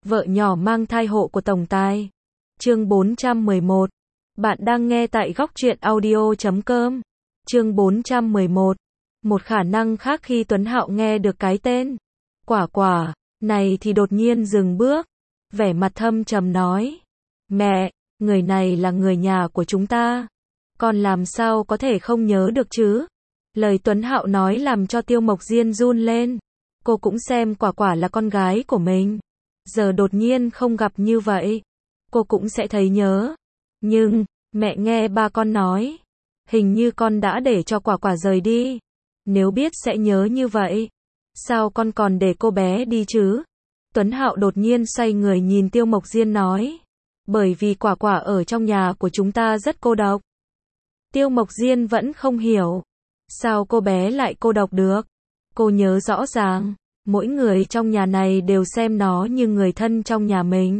Vợ nhỏ mang thai hộ của tổng tài. Chương 411. Bạn đang nghe tại góc truyện audio.com. Chương 411. Một khả năng khác khi Tuấn Hạo nghe được cái tên Quả Quả này thì đột nhiên dừng bước, vẻ mặt thâm trầm nói: "Mẹ, người này là người nhà của chúng ta, con làm sao có thể không nhớ được chứ?" Lời Tuấn Hạo nói làm cho Tiêu Mộc Diên run lên. Cô cũng xem Quả Quả là con gái của mình, giờ đột nhiên không gặp như vậy, cô cũng sẽ thấy nhớ. Nhưng, mẹ nghe ba con nói, hình như con đã để cho Quả Quả rời đi. Nếu biết sẽ nhớ như vậy, sao con còn để cô bé đi chứ? Tuấn Hạo đột nhiên xoay người nhìn Tiêu Mộc Diên nói: "Bởi vì Quả Quả ở trong nhà của chúng ta rất cô độc." Tiêu Mộc Diên vẫn không hiểu, sao cô bé lại cô độc được? Cô nhớ rõ ràng, mỗi người trong nhà này đều xem nó như người thân trong nhà mình.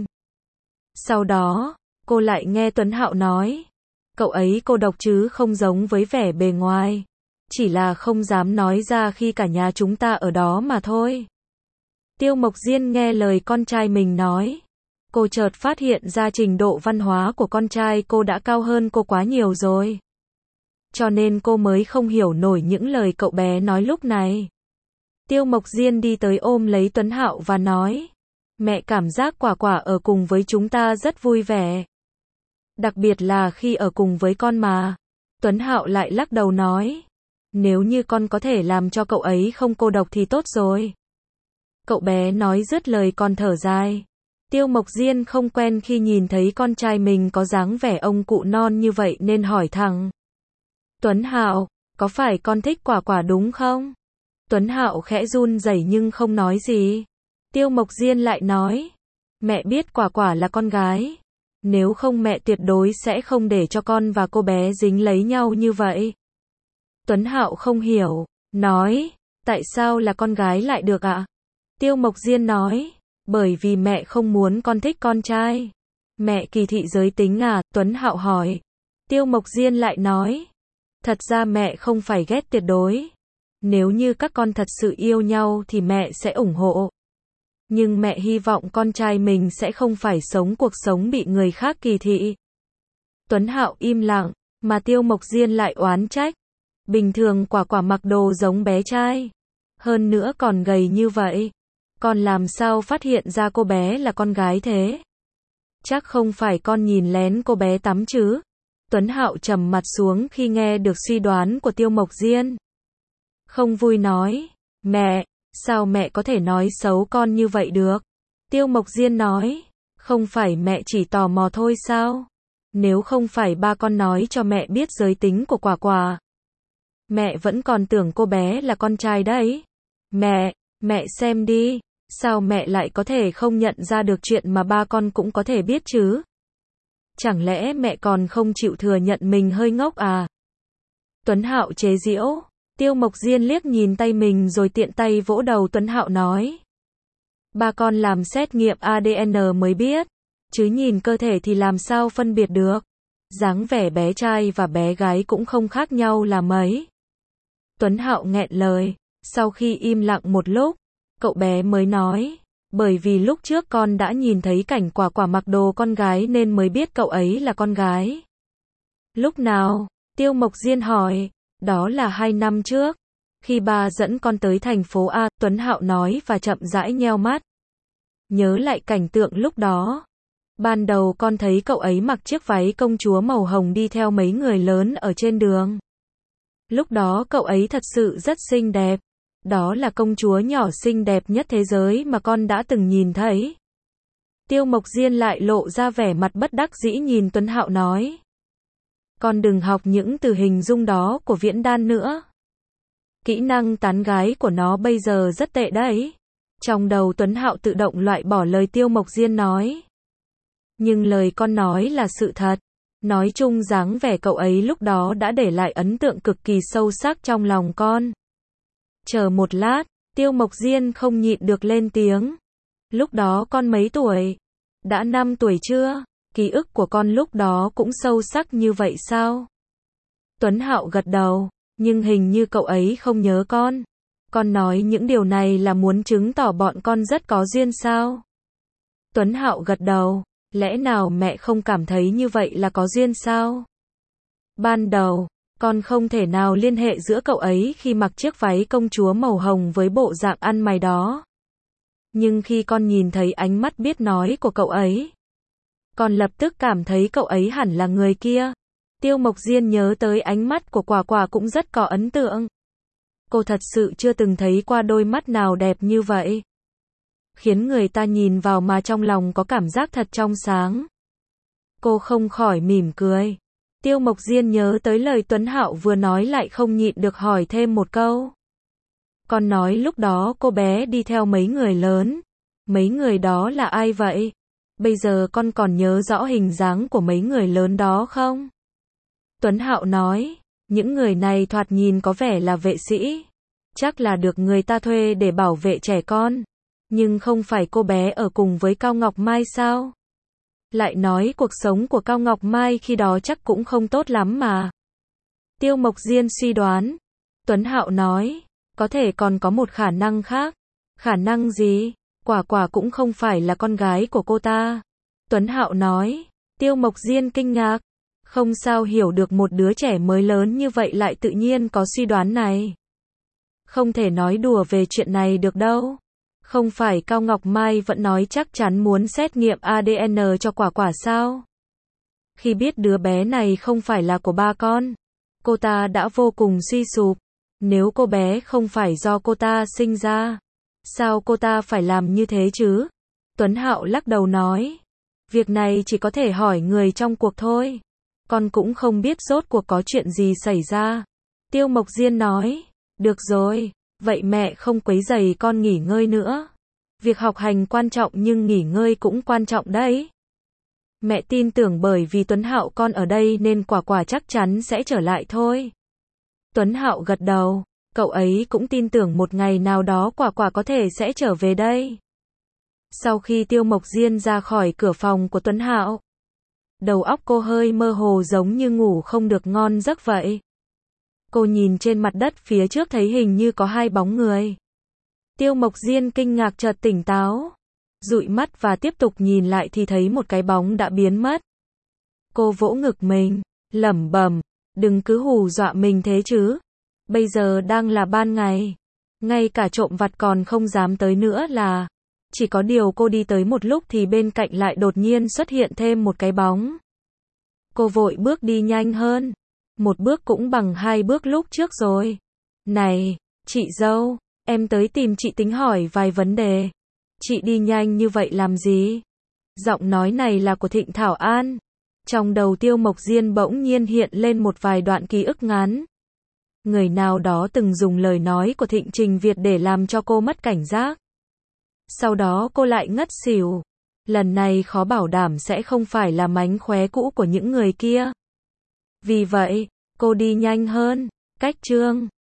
Sau đó, cô lại nghe Tuấn Hạo nói, cậu ấy cô độc chứ không giống với vẻ bề ngoài, chỉ là không dám nói ra khi cả nhà chúng ta ở đó mà thôi. Tiêu Mộc Diên nghe lời con trai mình nói, cô chợt phát hiện ra trình độ văn hóa của con trai cô đã cao hơn cô quá nhiều rồi. Cho nên cô mới không hiểu nổi những lời cậu bé nói lúc này. Tiêu Mộc Diên đi tới ôm lấy Tuấn Hạo và nói: "Mẹ cảm giác Quả Quả ở cùng với chúng ta rất vui vẻ. Đặc biệt là khi ở cùng với con mà." Tuấn Hạo lại lắc đầu nói: "Nếu như con có thể làm cho cậu ấy không cô độc thì tốt rồi." Cậu bé nói dứt lời còn thở dài. Tiêu Mộc Diên không quen khi nhìn thấy con trai mình có dáng vẻ ông cụ non như vậy nên hỏi thẳng: "Tuấn Hạo, có phải con thích Quả Quả đúng không?" Tuấn Hạo khẽ run rẩy nhưng không nói gì. Tiêu Mộc Diên lại nói: "Mẹ biết Quả Quả là con gái, nếu không mẹ tuyệt đối sẽ không để cho con và cô bé dính lấy nhau như vậy." Tuấn Hạo không hiểu, nói: "Tại sao là con gái lại được ạ?" Tiêu Mộc Diên nói: "Bởi vì mẹ không muốn con thích con trai." "Mẹ kỳ thị giới tính à?" Tuấn Hạo hỏi. Tiêu Mộc Diên lại nói: "Thật ra mẹ không phải ghét tuyệt đối. Nếu như các con thật sự yêu nhau thì mẹ sẽ ủng hộ. Nhưng mẹ hy vọng con trai mình sẽ không phải sống cuộc sống bị người khác kỳ thị." Tuấn Hạo im lặng, mà Tiêu Mộc Diên lại oán trách. Bình thường Quả Quả mặc đồ giống bé trai, hơn nữa còn gầy như vậy, con làm sao phát hiện ra cô bé là con gái thế? Chắc không phải con nhìn lén cô bé tắm chứ? Tuấn Hạo trầm mặt xuống khi nghe được suy đoán của Tiêu Mộc Diên. Không vui nói: "Mẹ, sao mẹ có thể nói xấu con như vậy được?" Tiêu Mộc Diên nói: "Không phải mẹ chỉ tò mò thôi sao? Nếu không phải ba con nói cho mẹ biết giới tính của Quả Quả, mẹ vẫn còn tưởng cô bé là con trai đấy. Mẹ xem đi, sao mẹ lại có thể không nhận ra được chuyện mà ba con cũng có thể biết chứ? Chẳng lẽ mẹ còn không chịu thừa nhận mình hơi ngốc à?" Tuấn Hạo chế giễu. Tiêu Mộc Diên liếc nhìn tay mình rồi tiện tay vỗ đầu Tuấn Hạo nói: "Ba con làm xét nghiệm ADN mới biết, chứ nhìn cơ thể thì làm sao phân biệt được. Dáng vẻ bé trai và bé gái cũng không khác nhau là mấy." Tuấn Hạo nghẹn lời, sau khi im lặng một lúc, cậu bé mới nói: "Bởi vì lúc trước con đã nhìn thấy cảnh Quả Quả mặc đồ con gái nên mới biết cậu ấy là con gái." "Lúc nào?" Tiêu Mộc Diên hỏi. "Đó là 2 năm trước, khi ba dẫn con tới thành phố A." Tuấn Hạo nói và chậm rãi nheo mắt. Nhớ lại cảnh tượng lúc đó. Ban đầu con thấy cậu ấy mặc chiếc váy công chúa màu hồng đi theo mấy người lớn ở trên đường. Lúc đó cậu ấy thật sự rất xinh đẹp. Đó là công chúa nhỏ xinh đẹp nhất thế giới mà con đã từng nhìn thấy." Tiêu Mộc Diên lại lộ ra vẻ mặt bất đắc dĩ nhìn Tuấn Hạo nói: "Con đừng học những từ hình dung đó của Viễn Đan nữa. Kỹ năng tán gái của nó bây giờ rất tệ đấy." Trong đầu Tuấn Hạo tự động loại bỏ lời Tiêu Mộc Diên nói. Nhưng lời con nói là sự thật. Nói chung dáng vẻ cậu ấy lúc đó đã để lại ấn tượng cực kỳ sâu sắc trong lòng con. Chờ một lát, Tiêu Mộc Diên không nhịn được lên tiếng. "Lúc đó con mấy tuổi? Đã 5 tuổi chưa? Ký ức của con lúc đó cũng sâu sắc như vậy sao?" Tuấn Hạo gật đầu, nhưng hình như cậu ấy không nhớ con. "Con nói những điều này là muốn chứng tỏ bọn con rất có duyên sao?" Tuấn Hạo gật đầu. Lẽ nào mẹ không cảm thấy như vậy là có duyên sao? Ban đầu, con không thể nào liên hệ giữa cậu ấy khi mặc chiếc váy công chúa màu hồng với bộ dạng ăn mày đó. Nhưng khi con nhìn thấy ánh mắt biết nói của cậu ấy, con lập tức cảm thấy cậu ấy hẳn là người kia. Tiêu Mộc Diên nhớ tới ánh mắt của Quả Quả cũng rất có ấn tượng. Cô thật sự chưa từng thấy qua đôi mắt nào đẹp như vậy. Khiến người ta nhìn vào mà trong lòng có cảm giác thật trong sáng. Cô không khỏi mỉm cười. Tiêu Mộc Diên nhớ tới lời Tuấn Hạo vừa nói lại không nhịn được hỏi thêm một câu. Con nói lúc đó cô bé đi theo mấy người lớn. Mấy người đó là ai vậy? Bây giờ con còn nhớ rõ hình dáng của mấy người lớn đó không? Tuấn Hạo nói, những người này thoạt nhìn có vẻ là vệ sĩ. Chắc là được người ta thuê để bảo vệ trẻ con. Nhưng không phải cô bé ở cùng với Cao Ngọc Mai sao? Lại nói cuộc sống của Cao Ngọc Mai khi đó chắc cũng không tốt lắm mà. Tiêu Mộc Diên suy đoán. Tuấn Hạo nói, có thể còn có một khả năng khác. Khả năng gì? Quả Quả cũng không phải là con gái của cô ta. Tuấn Hạo nói. Tiêu Mộc Diên kinh ngạc. Không sao hiểu được một đứa trẻ mới lớn như vậy lại tự nhiên có suy đoán này. Không thể nói đùa về chuyện này được đâu. Không phải Cao Ngọc Mai vẫn nói chắc chắn muốn xét nghiệm ADN cho Quả Quả sao? Khi biết đứa bé này không phải là của ba con, cô ta đã vô cùng suy sụp. Nếu cô bé không phải do cô ta sinh ra, sao cô ta phải làm như thế chứ? Tuấn Hạo lắc đầu nói, việc này chỉ có thể hỏi người trong cuộc thôi. Con cũng không biết rốt cuộc có chuyện gì xảy ra. Tiêu Mộc Diên nói, được rồi, vậy mẹ không quấy rầy con nghỉ ngơi nữa. Việc học hành quan trọng nhưng nghỉ ngơi cũng quan trọng đấy. Mẹ tin tưởng bởi vì Tuấn Hạo con ở đây nên Quả Quả chắc chắn sẽ trở lại thôi. Tuấn Hạo gật đầu, cậu ấy cũng tin tưởng một ngày nào đó Quả Quả có thể sẽ trở về đây. Sau khi Tiêu Mộc Diên ra khỏi cửa phòng của Tuấn Hạo, đầu óc cô hơi mơ hồ giống như ngủ không được ngon giấc vậy. Cô nhìn trên mặt đất phía trước thấy hình như có hai bóng người. Tiêu Mộc Diên kinh ngạc chợt tỉnh táo. Dụi mắt và tiếp tục nhìn lại thì thấy một cái bóng đã biến mất. Cô vỗ ngực mình, lẩm bẩm, đừng cứ hù dọa mình thế chứ. Bây giờ đang là ban ngày. Ngay cả trộm vặt còn không dám tới nữa là. Chỉ có điều cô đi tới một lúc thì bên cạnh lại đột nhiên xuất hiện thêm một cái bóng. Cô vội bước đi nhanh hơn. Một bước cũng bằng hai bước lúc trước rồi. Này, chị dâu, em tới tìm chị tính hỏi vài vấn đề. Chị đi nhanh như vậy làm gì? Giọng nói này là của Thịnh Thảo An. Trong đầu Tiêu Mộc Diên bỗng nhiên hiện lên một vài đoạn ký ức ngắn. Người nào đó từng dùng lời nói của Thịnh Trình Việt để làm cho cô mất cảnh giác. Sau đó cô lại ngất xỉu. Lần này khó bảo đảm sẽ không phải là mánh khóe cũ của những người kia. Vì vậy, cô đi nhanh hơn. Cách chương